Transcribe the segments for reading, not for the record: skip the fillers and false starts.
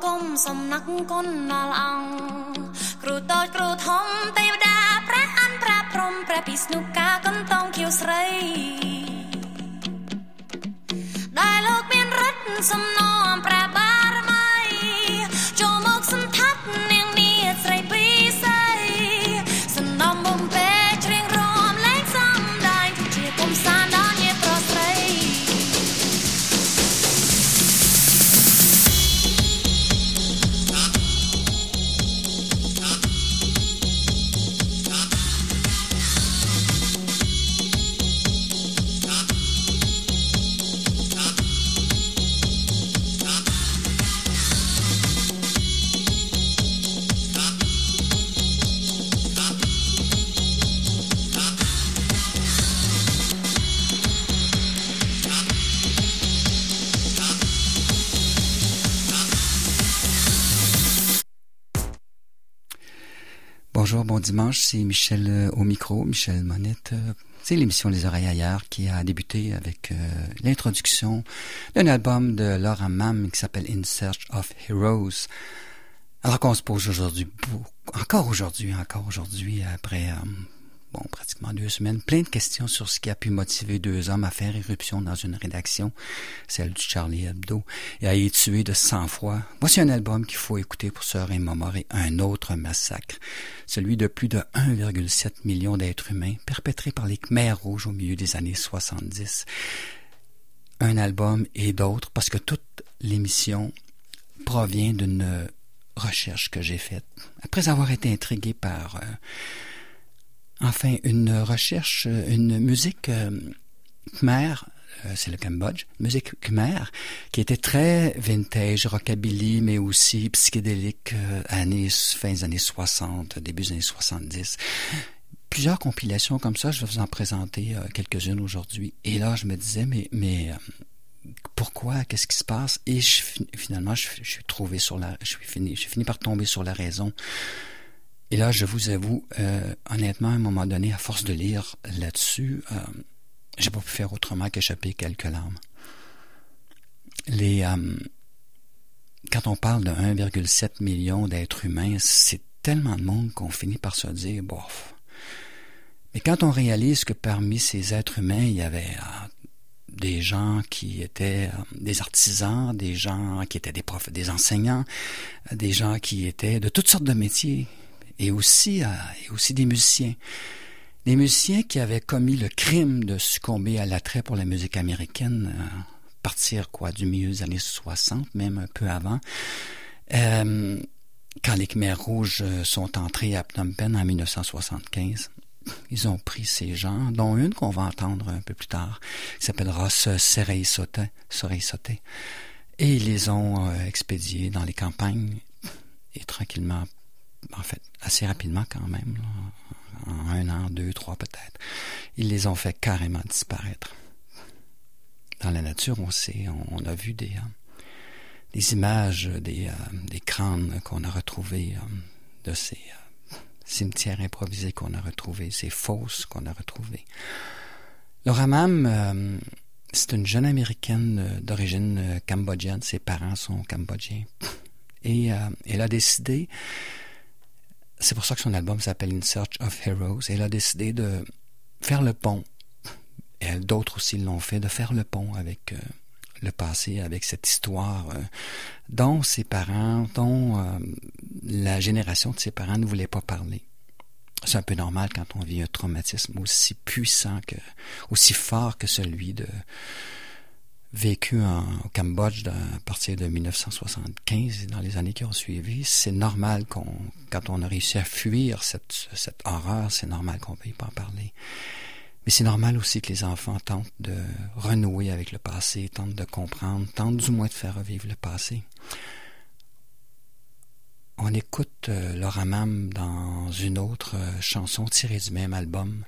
គុំសំណាក់គុណដល់អង្គគ្រូតូចគ្រូធំទេវតាព្រះអន្តរព្រំព្រះពិស្ណុកាកន្តងខៀវស្រីដែលលោកមានរិទ្ធសំណងព្រះបារមីចូលមកសន្តាប់នាងនាថស្រីពីស័យសំណំបំពេច្រៀងរំលែងសំដែងជាគុំសានដល់ញាតិស្រី Bonjour, bon dimanche, c'est Michel au micro, Michel Monette. C'est l'émission Les Oreilles Ailleurs qui a débuté avec l'introduction d'un album de Laura Mam qui s'appelle In Search of Heroes. Alors qu'on se pose encore aujourd'hui, après pratiquement 2 semaines, plein de questions sur ce qui a pu motiver 2 hommes à faire irruption dans une rédaction, celle du Charlie Hebdo, et à y tuer de sang-froid. Voici un album qu'il faut écouter pour se remémorer un autre massacre, celui de plus de 1,7 million d'êtres humains perpétrés par les Khmers rouges au milieu des années 70. Un album et d'autres, parce que toute l'émission provient d'une recherche que j'ai faite. Après avoir été intrigué par... une recherche, une musique khmer, c'est le Cambodge, musique khmer, qui était très vintage, rockabilly, mais aussi psychédélique, fin des années 60, début des années 70. Plusieurs compilations comme ça, je vais vous en présenter quelques-unes aujourd'hui. Et là, je me disais, mais pourquoi, qu'est-ce qui se passe? Et finalement, j'ai fini par tomber sur la raison. Et là, je vous avoue, honnêtement, à un moment donné, à force de lire là-dessus, j'ai pas pu faire autrement qu'échapper quelques larmes. Quand on parle de 1,7 million d'êtres humains, c'est tellement de monde qu'on finit par se dire, bof. Mais quand on réalise que parmi ces êtres humains, il y avait des gens qui étaient des artisans, des gens qui étaient des profs, des enseignants, des gens qui étaient de toutes sortes de métiers, et aussi des musiciens. Des musiciens qui avaient commis le crime de succomber à l'attrait pour la musique américaine, partir du milieu des années 60, même un peu avant, quand les Khmers rouges sont entrés à Phnom Penh en 1975. Ils ont pris ces gens, dont une qu'on va entendre un peu plus tard, qui s'appellera Serei Sote, et ils les ont expédiés dans les campagnes, et tranquillement, en fait, assez rapidement quand même, là, en 1 an, 2, 3 peut-être, ils les ont fait carrément disparaître. Dans la nature, on a vu des images, des crânes qu'on a retrouvés de ces cimetières improvisés qu'on a retrouvés, ces fosses qu'on a retrouvées. Laura Mam, c'est une jeune Américaine d'origine cambodgienne, ses parents sont cambodgiens, et elle a décidé, c'est pour ça que son album s'appelle In Search of Heroes, elle a décidé de faire le pont, et d'autres aussi l'ont fait, de faire le pont avec le passé, avec cette histoire dont ses parents, dont la génération de ses parents ne voulait pas parler. C'est un peu normal quand on vit un traumatisme aussi puissant, aussi fort que celui vécu au Cambodge à partir de 1975 et dans les années qui ont suivi. C'est normal quand on a réussi à fuir cette horreur, c'est normal qu'on ne veuille pas en parler. Mais c'est normal aussi que les enfants tentent de renouer avec le passé, tentent de comprendre, tentent du moins de faire revivre le passé. On écoute Laura Mam dans une autre chanson tirée du même album,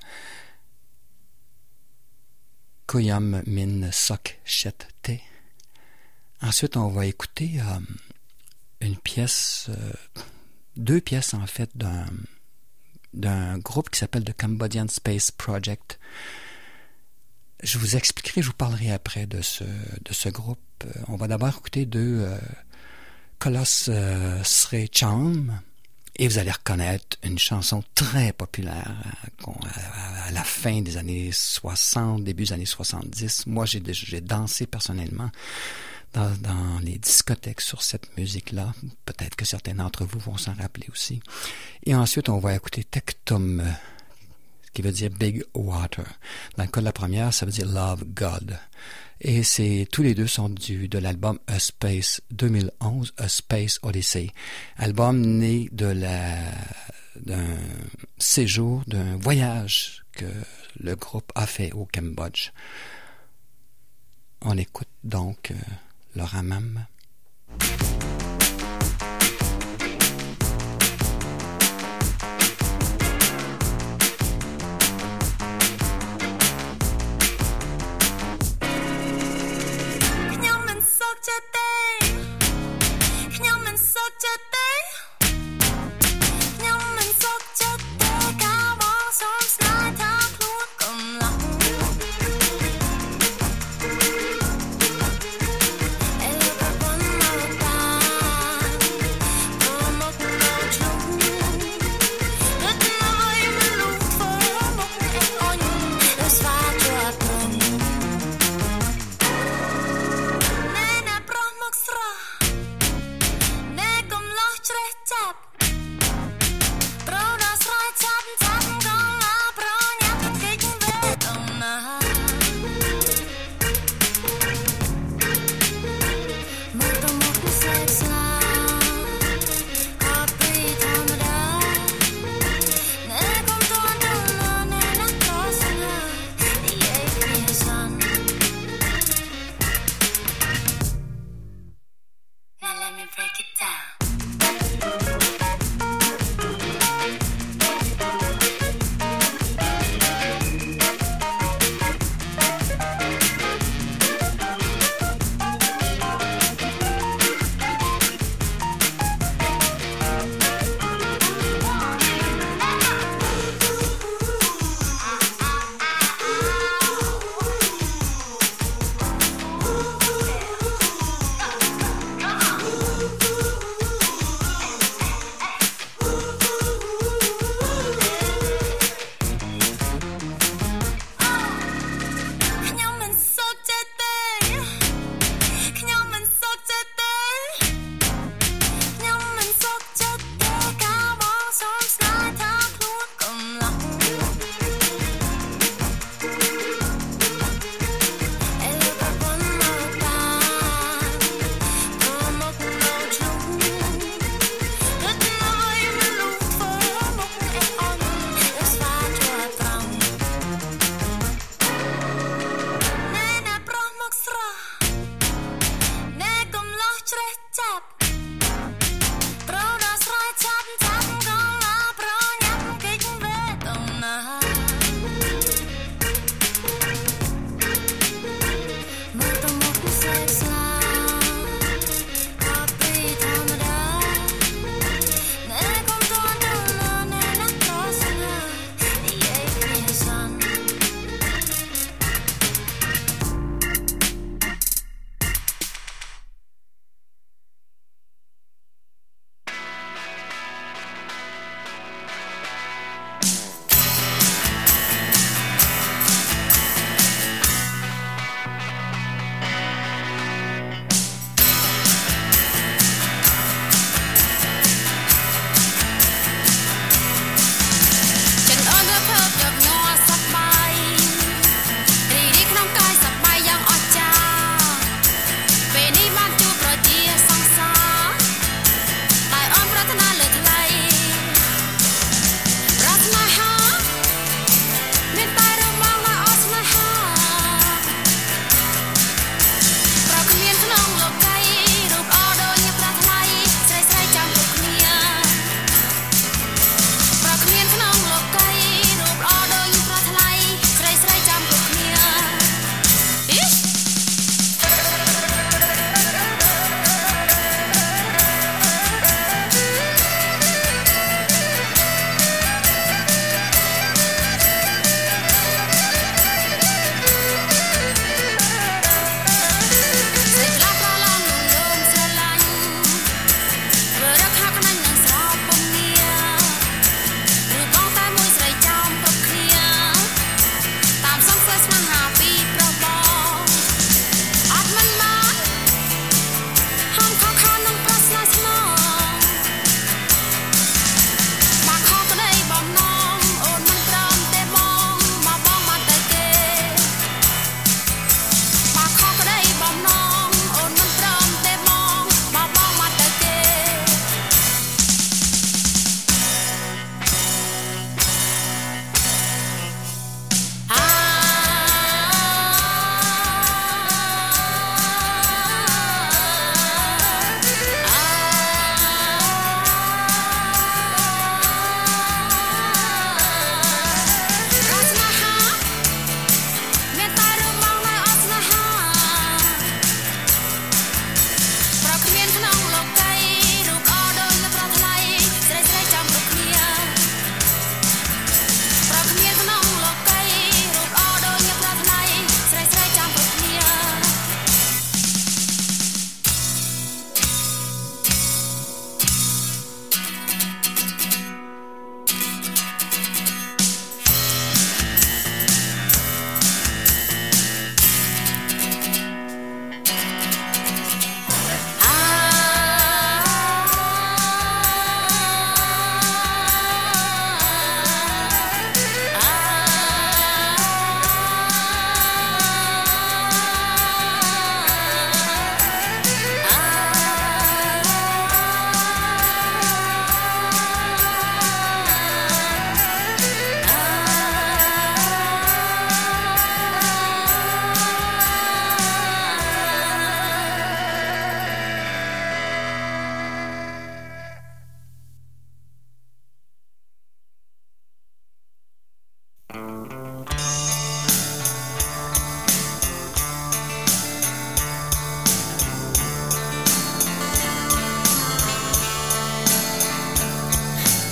Koyam Min Sok Chet Te. Ensuite, on va écouter une pièce, 2 pièces en fait d'un groupe qui s'appelle The Cambodian Space Project. Je vous expliquerai, je vous parlerai après de ce groupe. On va d'abord écouter 2 Colosse Srey Cham. Et vous allez reconnaître une chanson très populaire à la fin des années 60, début des années 70. Moi, j'ai dansé personnellement dans les discothèques sur cette musique-là. Peut-être que certains d'entre vous vont s'en rappeler aussi. Et ensuite, on va écouter Tectum, qui veut dire Big Water. Dans le cas de la première, ça veut dire Love God. Et tous les deux sont de l'album A Space 2011, A Space Odyssey. Album né d'un séjour, d'un voyage que le groupe a fait au Cambodge. On écoute donc le Ramam. Hãy subscribe cho kênh Ghiền Mì Gõ để không bỏ lỡ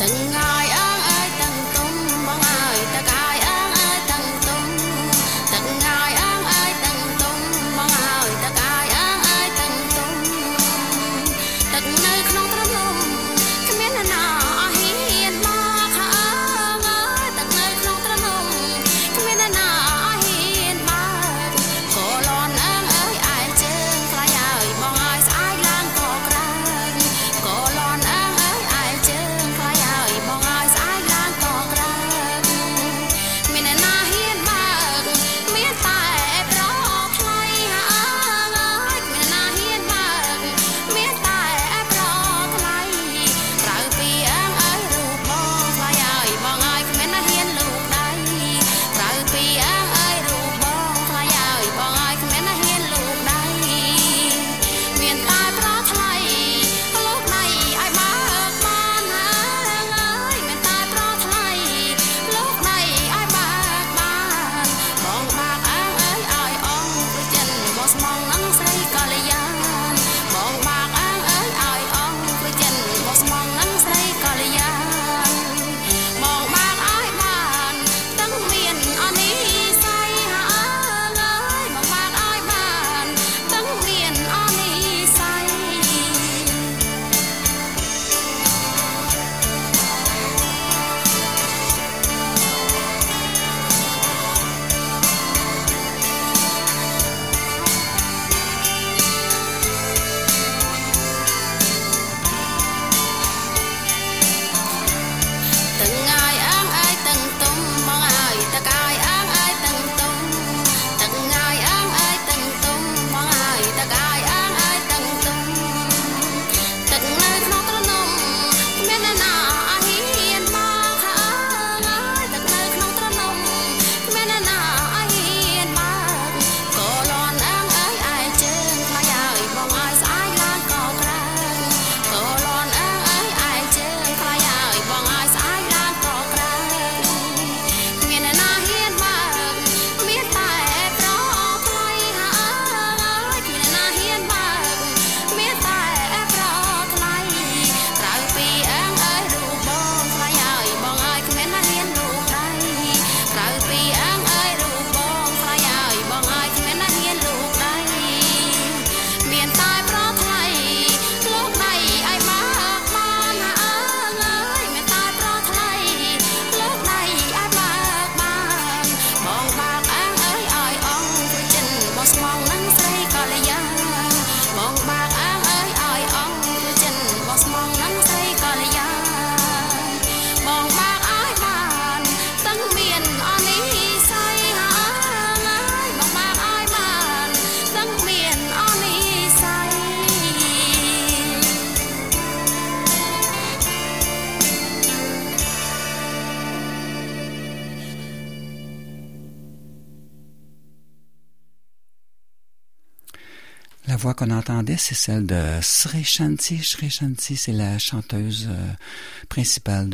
La voix qu'on entendait, c'est celle de Sri Shanti. Sri Shanti, c'est la chanteuse principale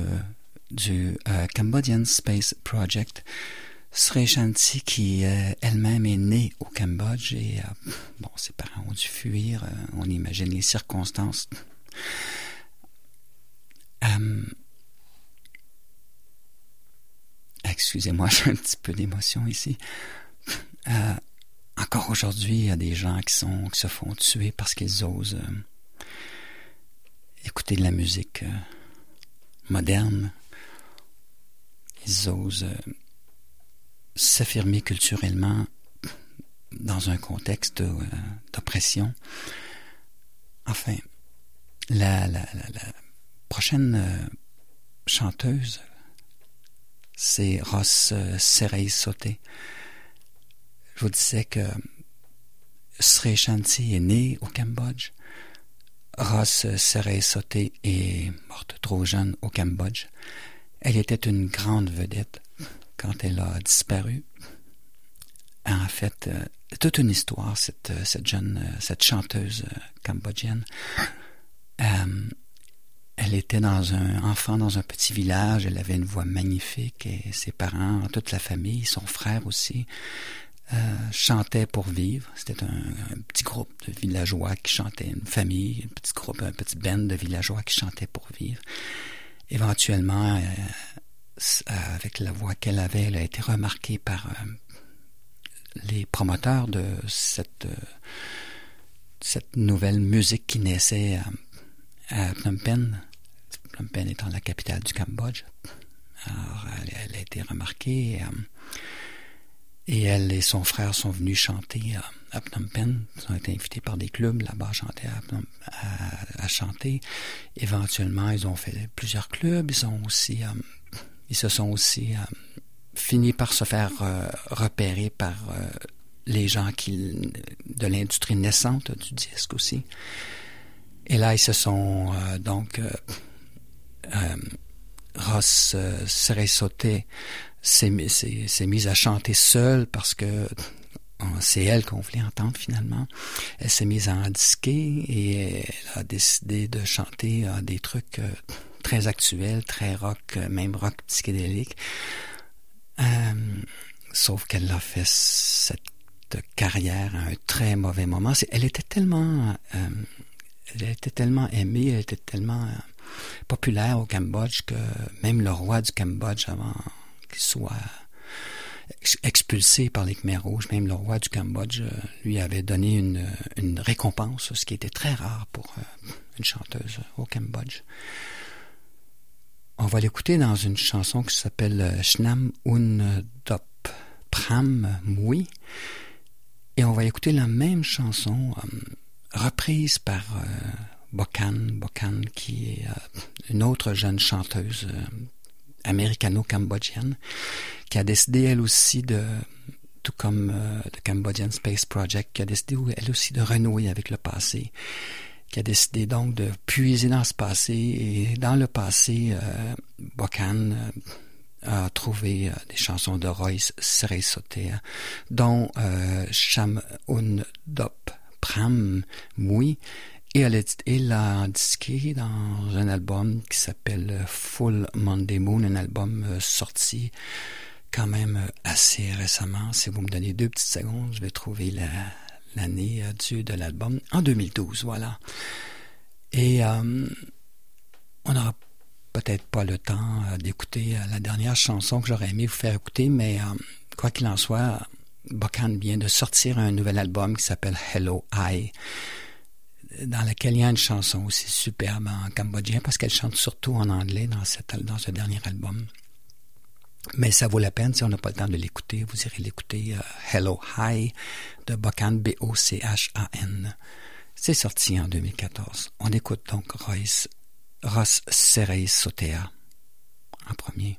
du Cambodian Space Project. Sri Shanti qui elle-même est née au Cambodge et ses parents ont dû fuir. On imagine les circonstances. Excusez-moi, j'ai un petit peu d'émotion ici. Encore aujourd'hui, il y a des gens qui se font tuer parce qu'ils osent écouter de la musique moderne. Ils osent s'affirmer culturellement dans un contexte d'oppression. Enfin, la prochaine chanteuse, c'est Ross Seray Soté. Je vous disais que Sri Shanti est née au Cambodge. Ross Seray Soté est morte trop jeune au Cambodge. Elle était une grande vedette quand elle a disparu. En fait, toute une histoire, cette chanteuse cambodgienne. Elle était enfant dans un petit village. Elle avait une voix magnifique et ses parents, toute la famille, son frère aussi, chantaient pour vivre. C'était un petit groupe de villageois qui chantaient, une famille, un petit band de villageois qui chantaient pour vivre. Éventuellement, avec la voix qu'elle avait, elle a été remarquée par les promoteurs de cette nouvelle musique qui naissait à Phnom Penh. Phnom Penh étant la capitale du Cambodge. Alors, elle a été remarquée et elle et son frère sont venus chanter à Phnom Penh. Ils ont été invités par des clubs là-bas à chanter. Éventuellement, ils ont fait plusieurs clubs. Ils se sont aussi fini par se faire repérer par les gens de l'industrie naissante du disque aussi. Et là, ils se sont Ross Seray-Soté s'est mise à chanter seule parce que c'est elle qu'on voulait entendre finalement. Elle s'est mise à en disquer et elle a décidé de chanter des trucs très actuels, très rock, même rock psychédélique. Sauf qu'elle a fait cette carrière à un très mauvais moment. Elle était tellement aimée, elle était tellement populaire au Cambodge que même le roi du Cambodge, avant qu'il soit expulsé par les Khmers rouges, même le roi du Cambodge lui avait donné une récompense, ce qui était très rare pour une chanteuse au Cambodge. On va l'écouter dans une chanson qui s'appelle Shnam Un Dop Pram Mui, et on va écouter la même chanson reprise par Bocan, qui est une autre jeune chanteuse américano-cambodgienne, qui a décidé elle aussi tout comme le Cambodian Space Project, qui a décidé elle aussi de renouer avec le passé, qui a décidé donc de puiser dans ce passé, et dans le passé, Bocan a trouvé des chansons de Royce Seray-Soté, dont Sham Un Dop Pram Mui, et elle l'a disqué dans un album qui s'appelle Full Monday Moon, un album sorti quand même assez récemment. Si vous me donnez 2 petites secondes, je vais trouver l'année de l'album, en 2012, voilà. Et on n'aura peut-être pas le temps d'écouter la dernière chanson que j'aurais aimé vous faire écouter, mais quoi qu'il en soit, Bocan vient de sortir un nouvel album qui s'appelle Hello I, dans laquelle il y a une chanson aussi superbe en cambodgien, parce qu'elle chante surtout en anglais dans ce dernier album. Mais ça vaut la peine, si on n'a pas le temps de l'écouter, vous irez l'écouter, Hello Hi de Bocan, Bochan. C'est sorti en 2014. On écoute donc Ross Seray-Soté en premier.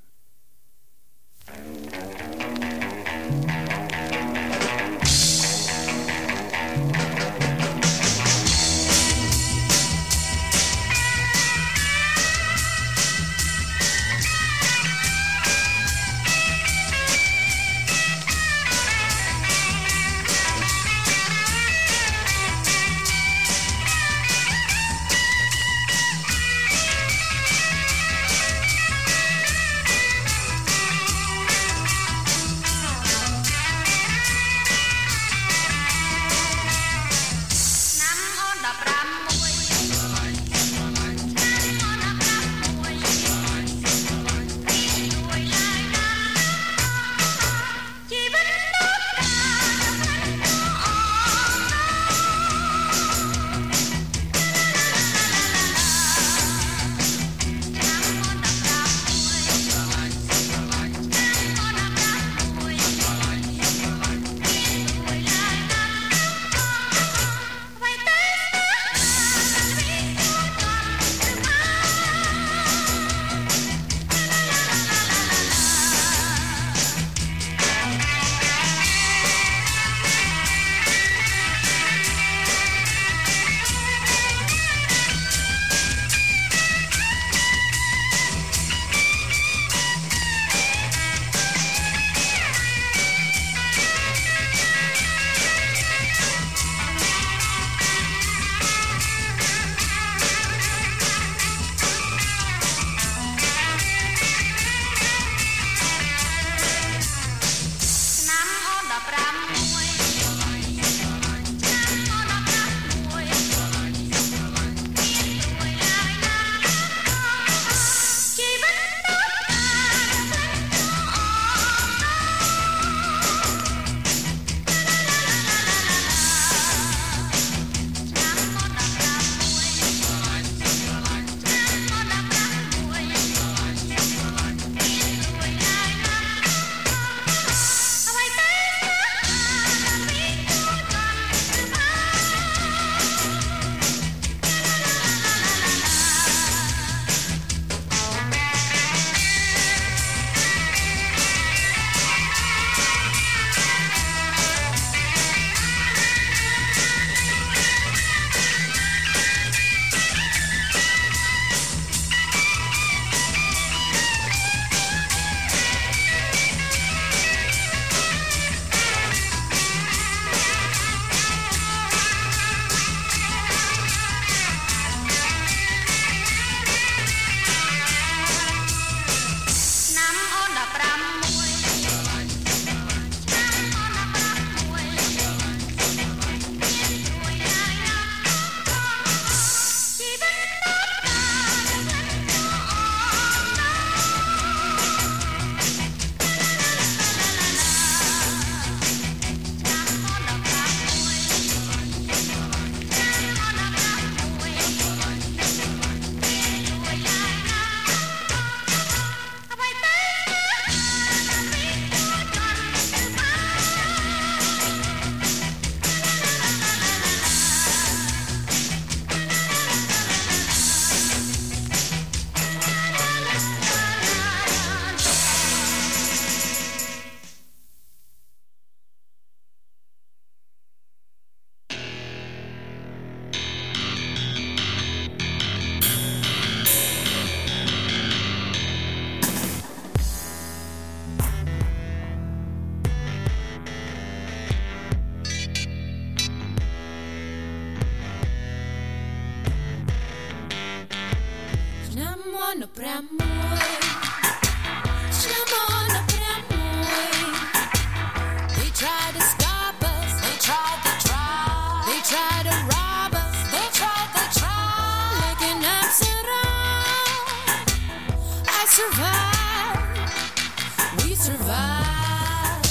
Snamona premoi, snamona premoi. They tried to stop us, they tried to rob us, they tried. Like an Amsterdam, I survived, we survived.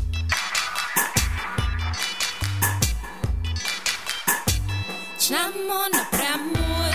Snamona premoi.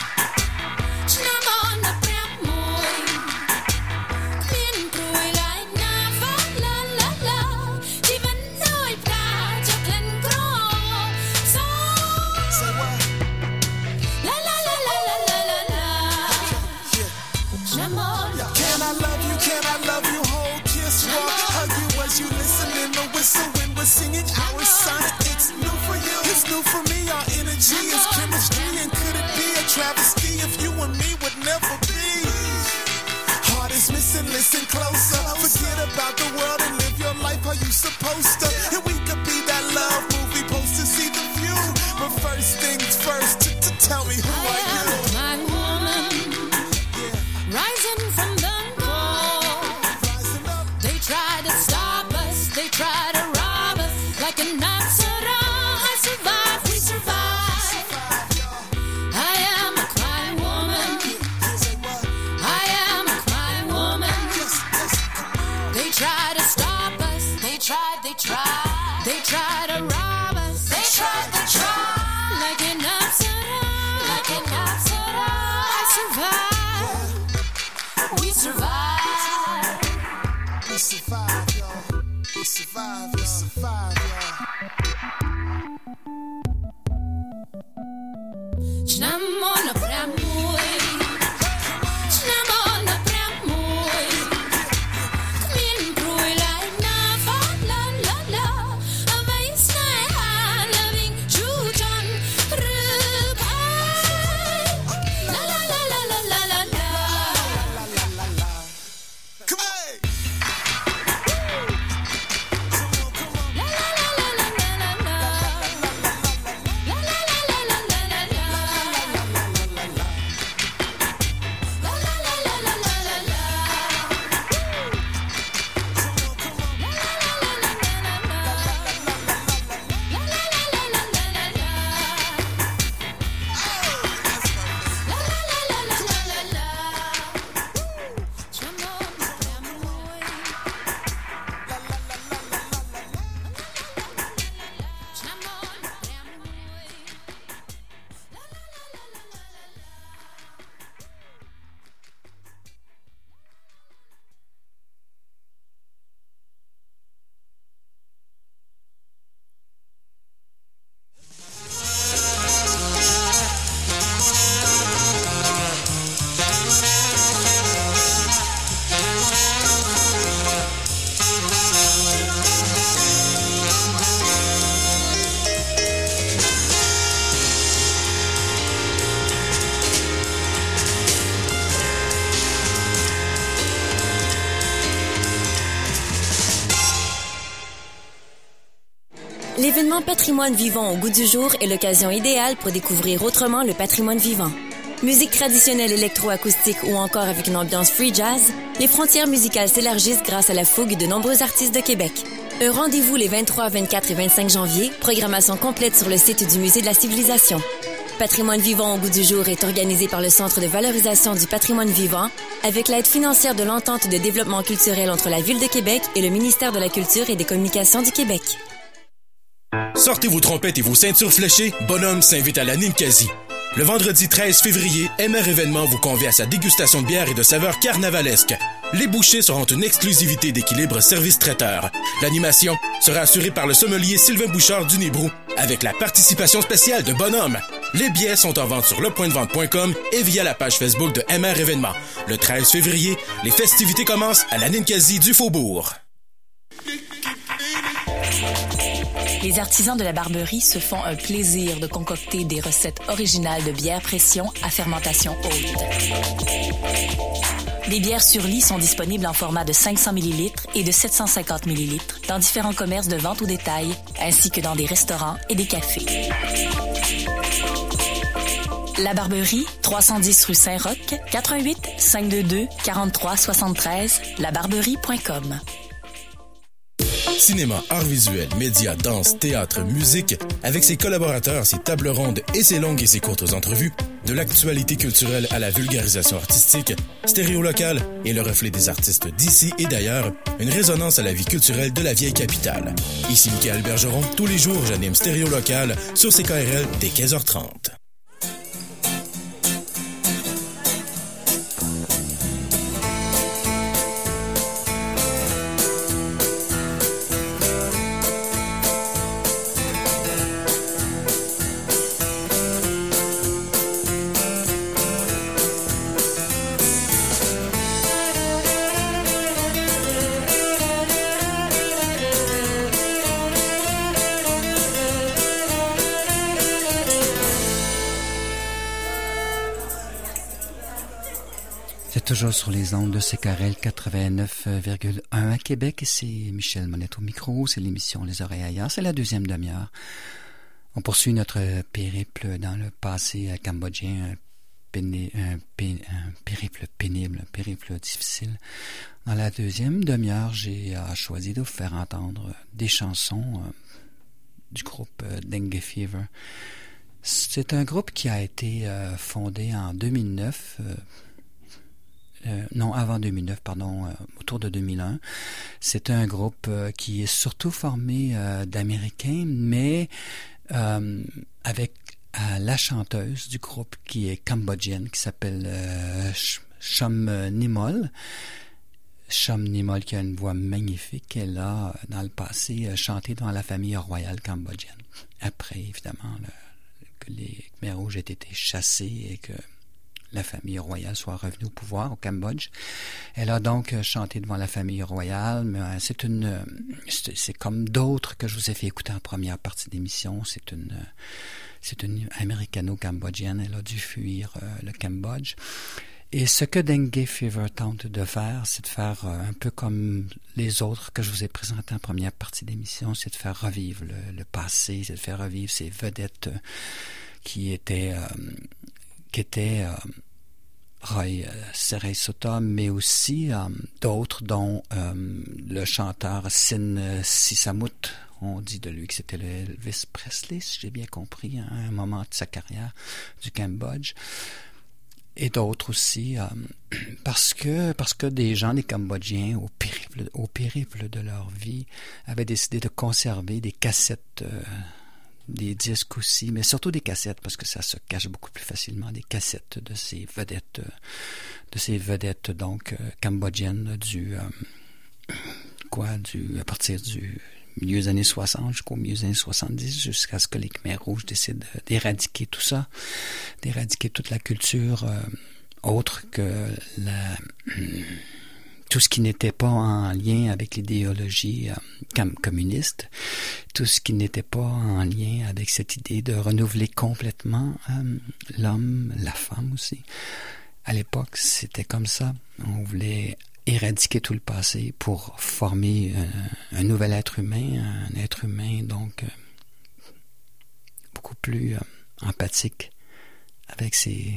So when we're singing our song, it's new for you, it's new for me. Our energy is chemistry, and could it be a travesty if you and me would never be? Heart is missing, listen closer. Forget about the world and live your life how you supposed to. And we could be that love movie poster, see the view. But first things first, to tell me who are you? My woman, rising from the cold. They try to stop us, they try to rob us. Like a Amsterdam, I survive, we survive. I am a crying woman, I am a crying woman. They try to stop us, they try to rob us, they try. Like an Amsterdam, I survive, we survive. We survive, y'all. We survive, we survive, y'all. Snamona premoi, snamona premoi. Min broi lai na fa la la la. Avai snai ha loving chujon rupai. La la la la la la la la. Come on! La la la la la la la la. La la la la la la la la. L'événement Patrimoine vivant au goût du jour est l'occasion idéale pour découvrir autrement le patrimoine vivant. Musique traditionnelle électroacoustique ou encore avec une ambiance free jazz, les frontières musicales s'élargissent grâce à la fougue de nombreux artistes de Québec. Un rendez-vous les 23, 24 et 25 janvier, programmation complète sur le site du Musée de la Civilisation. Patrimoine vivant au goût du jour est organisé par le Centre de valorisation du patrimoine vivant avec l'aide financière de l'Entente de développement culturel entre la Ville de Québec et le ministère de la Culture et des Communications du Québec. Sortez vos trompettes et vos ceintures fléchées, Bonhomme s'invite à la Ninkasi. Le vendredi 13 février, MR Événement vous convie à sa dégustation de bières et de saveurs carnavalesques. Les bouchées seront une exclusivité d'Équilibre Service Traiteur. L'animation sera assurée par le sommelier Sylvain Bouchard du Nibrou, avec la participation spéciale de Bonhomme. Les billets sont en vente sur lepointdevente.com et via la page Facebook de MR Événement. Le 13 février, les festivités commencent à la Ninkasi du Faubourg. Les artisans de la Barberie se font un plaisir de concocter des recettes originales de bières pression à fermentation haute. Les bières sur lit sont disponibles en format de 500 ml et de 750 ml dans différents commerces de vente au détail, ainsi que dans des restaurants et des cafés. La Barberie, 310 rue Saint-Roch, 88 522 43 73, labarberie.com. Cinéma, arts visuels, médias, danse, théâtre, musique, avec ses collaborateurs, ses tables rondes et ses longues et ses courtes entrevues, de l'actualité culturelle à la vulgarisation artistique, Stéréo Local est le reflet des artistes d'ici et d'ailleurs, une résonance à la vie culturelle de la vieille capitale. Ici Michael Bergeron, tous les jours j'anime Stéréo Local sur CKRL dès 15h30. Toujours sur les ondes de CKRL 89,1 à Québec. C'est Michel Monette au micro. C'est l'émission Les Oreilles ailleurs. C'est la deuxième demi-heure. On poursuit notre périple dans le passé cambodgien. Un périple pénible, un périple difficile. Dans la deuxième demi-heure, j'ai choisi de vous faire entendre des chansons du groupe Dengue Fever. C'est un groupe qui a été fondé en 2009. Avant 2009, autour de 2001. C'est un groupe qui est surtout formé d'Américains, mais avec la chanteuse du groupe qui est cambodgienne, qui s'appelle Chom Nimol. Chom Nimol qui a une voix magnifique. Elle a, dans le passé, chanté dans la famille royale cambodgienne. Après, évidemment, que les Khmers rouges aient été chassés et que la famille royale soit revenue au pouvoir au Cambodge. Elle a donc chanté devant la famille royale, mais c'est comme d'autres que je vous ai fait écouter en première partie d'émission. C'est une américano-cambodgienne. Elle a dû fuir le Cambodge. Et ce que Dengue Fever tente de faire, c'est de faire un peu comme les autres que je vous ai présentés en première partie d'émission, c'est de faire revivre le passé, c'est de faire revivre ces vedettes qui étaient Roy Seray Sota, mais aussi d'autres, dont le chanteur Sin Sisamut. On dit de lui que c'était le Elvis Presley, si j'ai bien compris, à un moment de sa carrière du Cambodge. Et d'autres aussi, parce que des gens, des Cambodgiens, au périple de leur vie, avaient décidé de conserver des cassettes, des disques aussi, mais surtout des cassettes, parce que ça se cache beaucoup plus facilement, des cassettes de ces vedettes donc cambodgiennes à partir du milieu des années 60 jusqu'au milieu des années 70, jusqu'à ce que les Khmers rouges décident d'éradiquer tout ça, d'éradiquer toute la culture autre que tout ce qui n'était pas en lien avec l'idéologie communiste, tout ce qui n'était pas en lien avec cette idée de renouveler complètement l'homme, la femme aussi. À l'époque, c'était comme ça. On voulait éradiquer tout le passé pour former un nouvel être humain, un être humain donc beaucoup plus empathique avec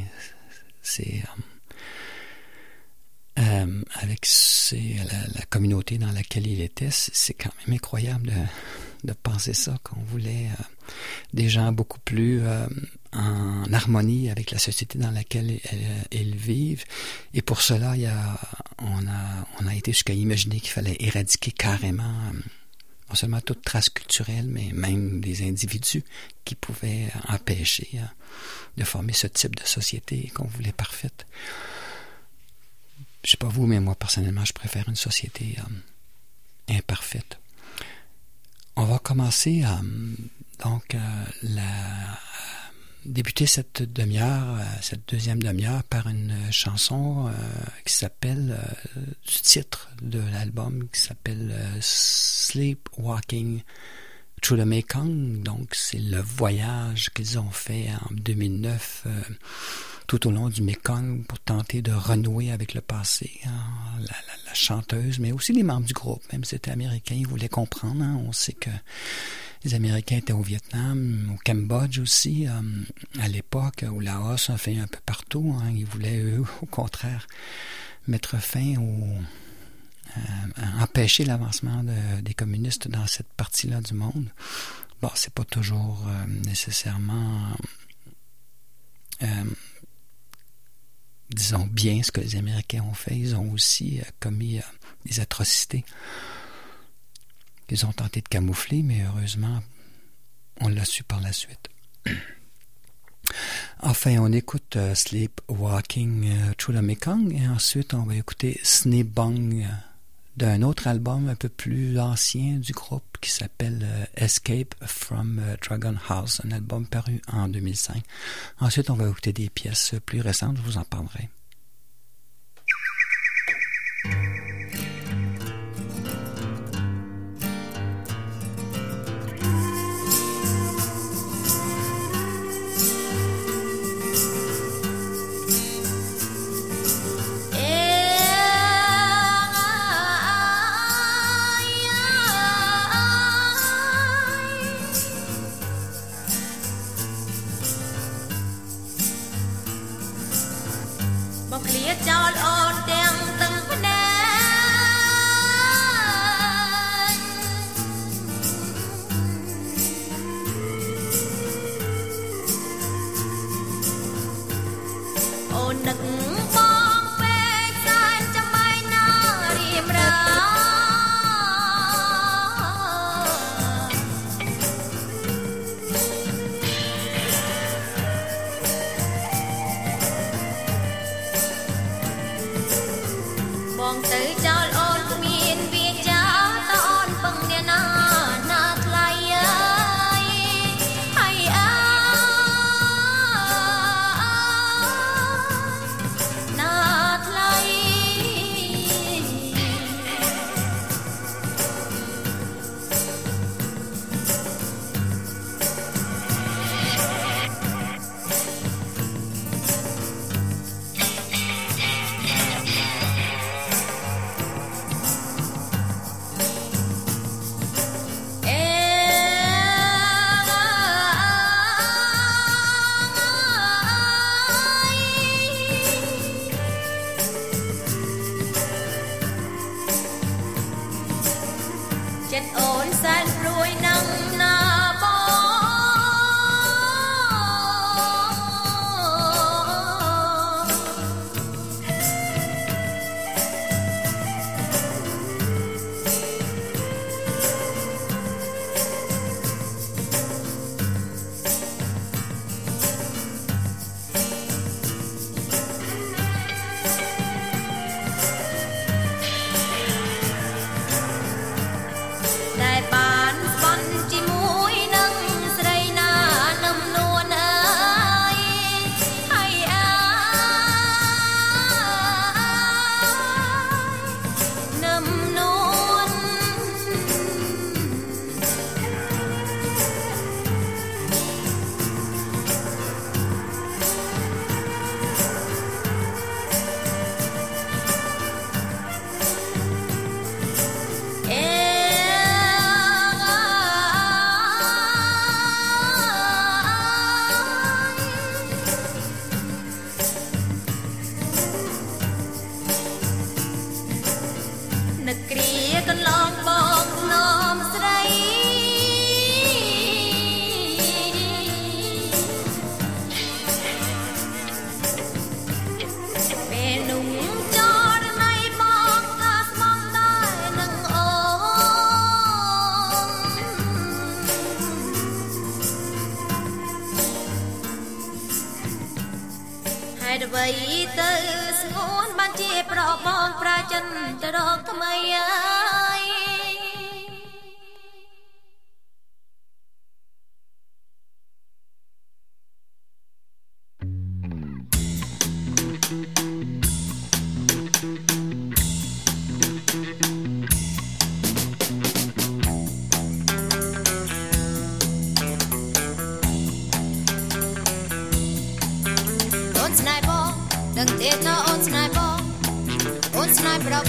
la communauté dans laquelle il était. C'est quand même incroyable de penser ça, qu'on voulait des gens beaucoup plus en harmonie avec la société dans laquelle ils vivent. Et pour cela, on a été jusqu'à imaginer qu'il fallait éradiquer carrément non seulement toute trace culturelle, mais même des individus qui pouvaient empêcher de former ce type de société qu'on voulait parfaite. Je sais pas vous, mais moi, personnellement, je préfère une société imparfaite. On va commencer débuter cette deuxième demi-heure par une chanson qui s'appelle, du titre de l'album, qui s'appelle Sleepwalking Through the Mekong. Donc, c'est le voyage qu'ils ont fait en 2009 tout au long du Mekong pour tenter de renouer avec le passé. La chanteuse, mais aussi les membres du groupe, même si c'était américain, ils voulaient comprendre. On sait que Les Américains étaient au Vietnam, au Cambodge aussi, à l'époque, au Laos, on fait un peu partout. Hein. Ils voulaient, eux, au contraire, mettre fin empêcher l'avancement des communistes dans cette partie-là du monde. Bon, c'est pas toujours nécessairement, disons, bien ce que les Américains ont fait. Ils ont aussi commis des atrocités qu'ils ont tenté de camoufler, mais heureusement, on l'a su par la suite. Enfin, on écoute Sleepwalking Through the Mekong et ensuite on va écouter Snebong d'un autre album un peu plus ancien du groupe qui s'appelle Escape from Dragon House, un album paru en 2005. Ensuite, on va écouter des pièces plus récentes, je vous en parlerai.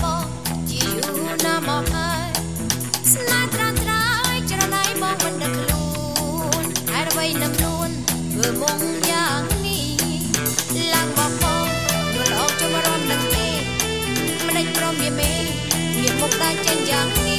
Snai tran trai, chera nai mong when the มงอย่างนี้ลางบอกมองโดนหลอกจนมารอมดังเมฆไม่ได้พร้อมเมียเมย์เมียมุกได้เจนอย่างนี้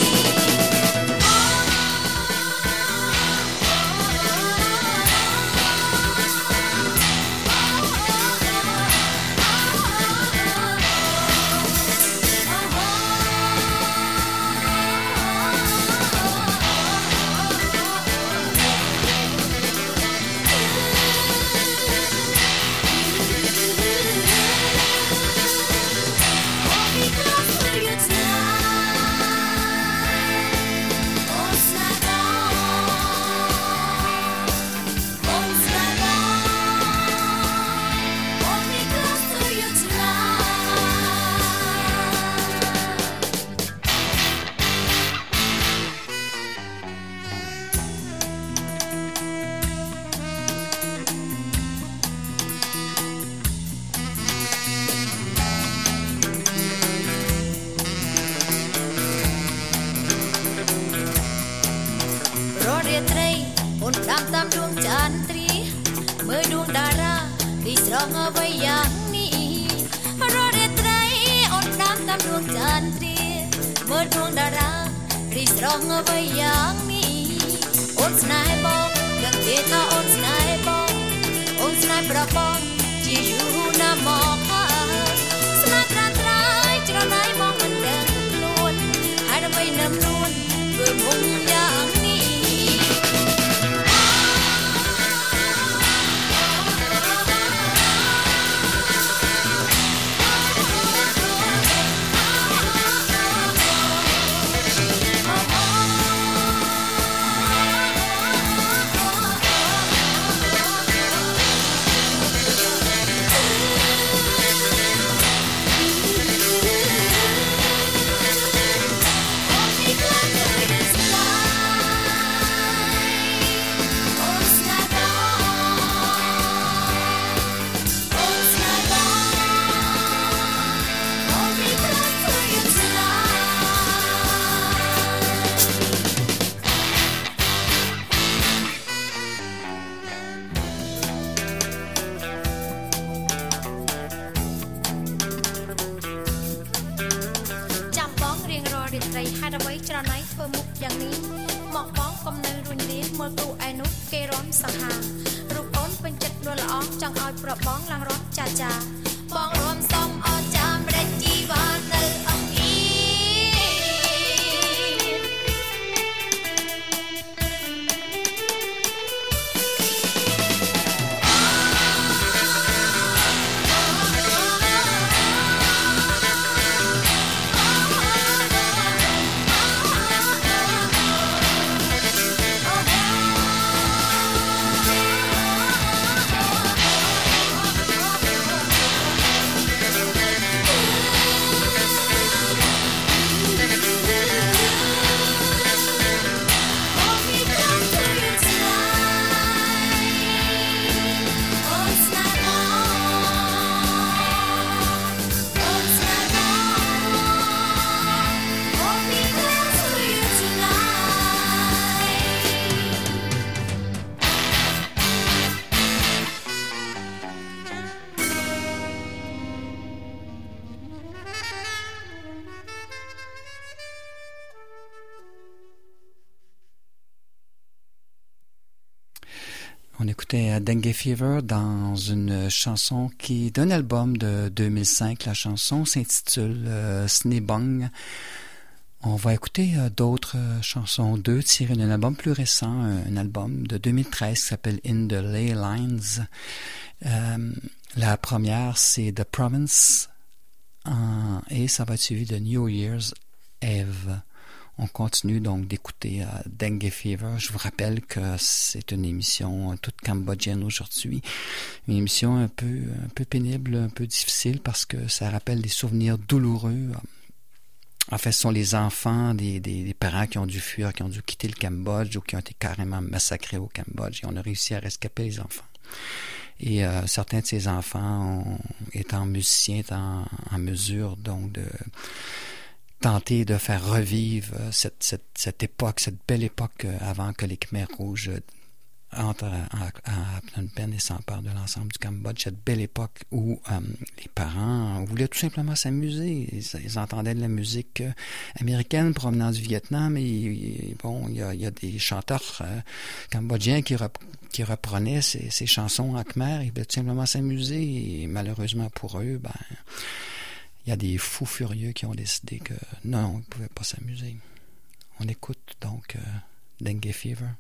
ตามดวงจันทรีเมื่อดวงดาราได้สรองเอาไว้อย่างนี้รอเรไตรอดน้ำตามดวงจันทรีเมื่อดวงดาราได้สรองเอาไว้อย่างนี้อดสนายบอกดังเดตาอดสนายบอกอดสนายประปองที่อยู่หน้ามองหาสนายตราตรายจะรอนายมองมันเดินล้วนหายระไปน้ำนวลเพื่อมุงอย่างนี้ On écoutait Dengue Fever dans une chanson d'un album de 2005. La chanson s'intitule Snebong. On va écouter d'autres chansons, deux tirées d'un album plus récent, un album de 2013 qui s'appelle In the Ley Lines. La première, c'est The Province et ça va être suivi de New Year's Eve. On continue donc d'écouter Dengue Fever. Je vous rappelle que c'est une émission toute cambodgienne aujourd'hui. Une émission un peu pénible, un peu difficile parce que ça rappelle des souvenirs douloureux. En fait, ce sont les enfants des parents qui ont dû fuir, qui ont dû quitter le Cambodge ou qui ont été carrément massacrés au Cambodge. Et on a réussi à rescaper les enfants. Et certains de ces enfants, étant musiciens, étant en mesure donc de tenter de faire revivre cette époque, cette belle époque avant que les Khmers rouges à Phnom Penh et s'empare de l'ensemble du Cambodge, cette belle époque où les parents voulaient tout simplement s'amuser. Ils entendaient de la musique américaine provenant du Vietnam et bon, il y a des chanteurs cambodgiens qui reprenaient ces chansons en khmer. Ils voulaient tout simplement s'amuser et malheureusement pour eux, il y a des fous furieux qui ont décidé que non, ils ne pouvaient pas s'amuser. On écoute donc Dengue Fever.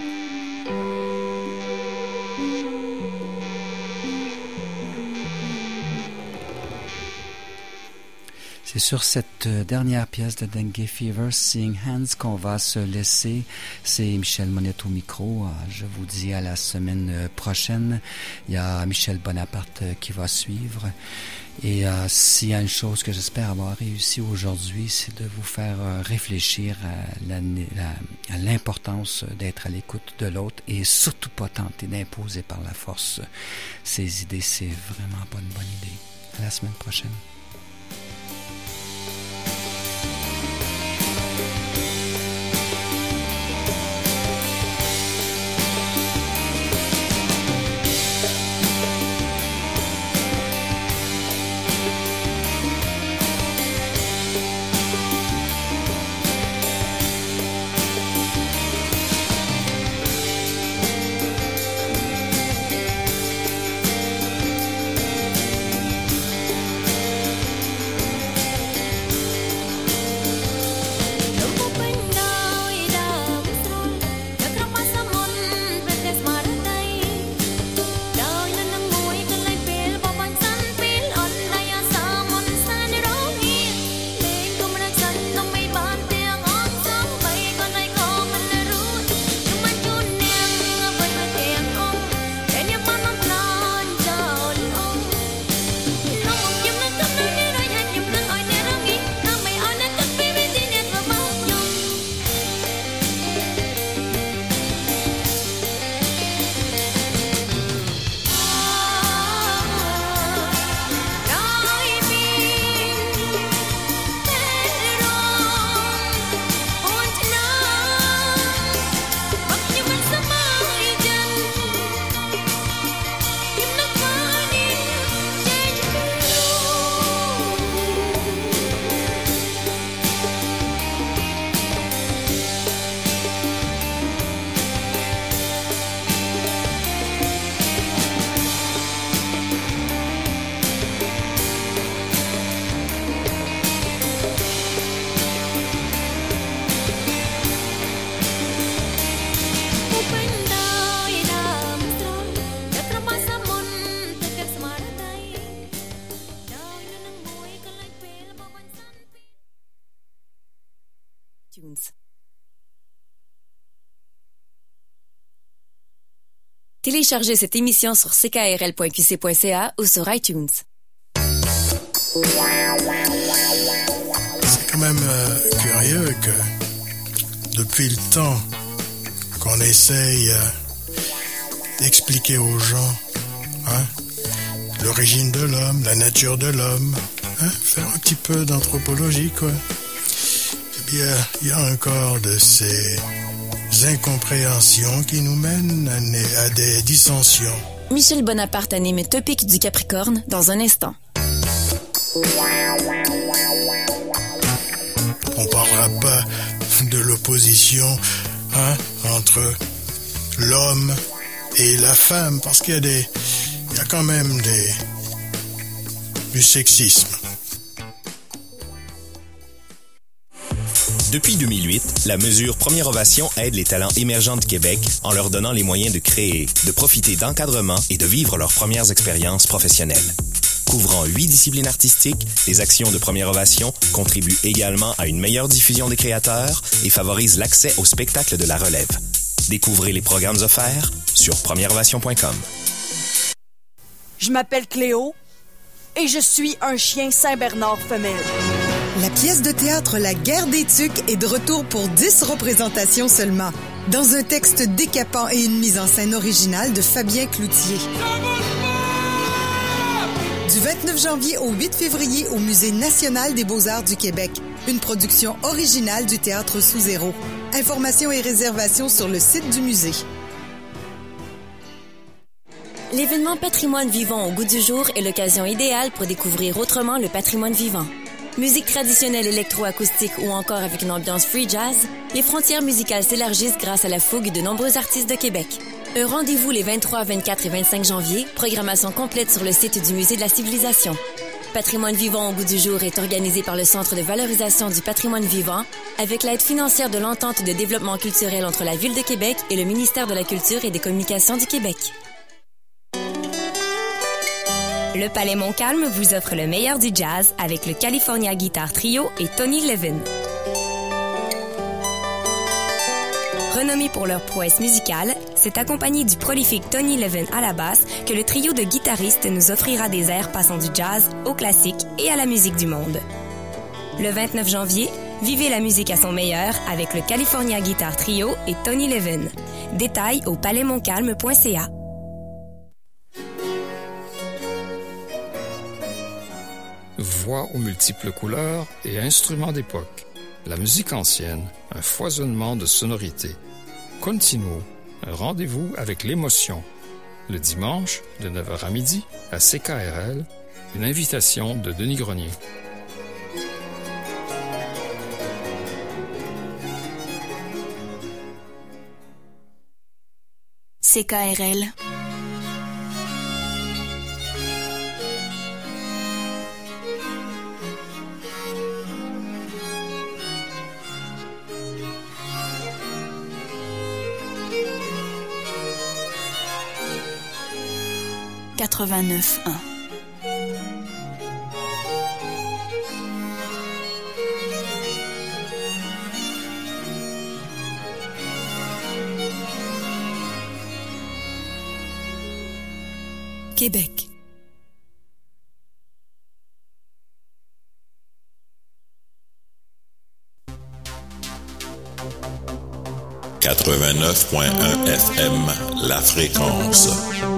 C'est sur cette dernière pièce de Dengue Fever, Seeing Hands, qu'on va se laisser. C'est Michel Monette au micro. Je vous dis à la semaine prochaine. Il y a Michel Bonaparte qui va suivre. Et s'il y a une chose que j'espère avoir réussi aujourd'hui, c'est de vous faire réfléchir à l'importance d'être à l'écoute de l'autre et surtout pas tenter d'imposer par la force ses idées. C'est vraiment pas une bonne idée. À la semaine prochaine. Téléchargez cette émission sur ckrl.qc.ca ou sur iTunes. C'est quand même curieux que depuis le temps qu'on essaye d'expliquer aux gens l'origine de l'homme, la nature de l'homme, faire un petit peu d'anthropologie, quoi. Eh bien, il y a encore de ces incompréhensions qui nous mènent à des dissensions. Michel Bonaparte anime Topic du Capricorne dans un instant. On parlera pas de l'opposition entre l'homme et la femme, parce qu'il y a quand même du sexisme. Depuis 2008, la mesure Première Ovation aide les talents émergents du Québec en leur donnant les moyens de créer, de profiter d'encadrement et de vivre leurs premières expériences professionnelles. Couvrant 8 disciplines artistiques, les actions de Première Ovation contribuent également à une meilleure diffusion des créateurs et favorisent l'accès au spectacle de la relève. Découvrez les programmes offerts sur premièreovation.com. Je m'appelle Cléo et je suis un chien Saint-Bernard femelle. La pièce de théâtre La Guerre des Tucs est de retour pour 10 représentations seulement, dans un texte décapant et une mise en scène originale de Fabien Cloutier. Du 29 janvier au 8 février au Musée national des beaux-arts du Québec, une production originale du Théâtre Sous Zéro. Informations et réservations sur le site du musée. L'événement Patrimoine vivant au goût du jour est l'occasion idéale pour découvrir autrement le patrimoine vivant. Musique traditionnelle électroacoustique ou encore avec une ambiance free jazz, les frontières musicales s'élargissent grâce à la fougue de nombreux artistes de Québec. Un rendez-vous les 23, 24 et 25 janvier, programmation complète sur le site du Musée de la Civilisation. Patrimoine vivant au goût du jour est organisé par le Centre de valorisation du patrimoine vivant avec l'aide financière de l'Entente de développement culturel entre la Ville de Québec et le ministère de la Culture et des Communications du Québec. Le Palais Montcalm vous offre le meilleur du jazz avec le California Guitar Trio et Tony Levin. Renommés pour leur prouesse musicale, c'est accompagné du prolifique Tony Levin à la basse que le trio de guitaristes nous offrira des airs passant du jazz au classique et à la musique du monde. Le 29 janvier, vivez la musique à son meilleur avec le California Guitar Trio et Tony Levin. Détails au palaismontcalm.ca. Voix aux multiples couleurs et instruments d'époque. La musique ancienne, un foisonnement de sonorités. Continuo, un rendez-vous avec l'émotion. Le dimanche, de 9h à midi, à CKRL, une invitation de Denis Grenier. CKRL. Québec. « 89.1 FM, la fréquence.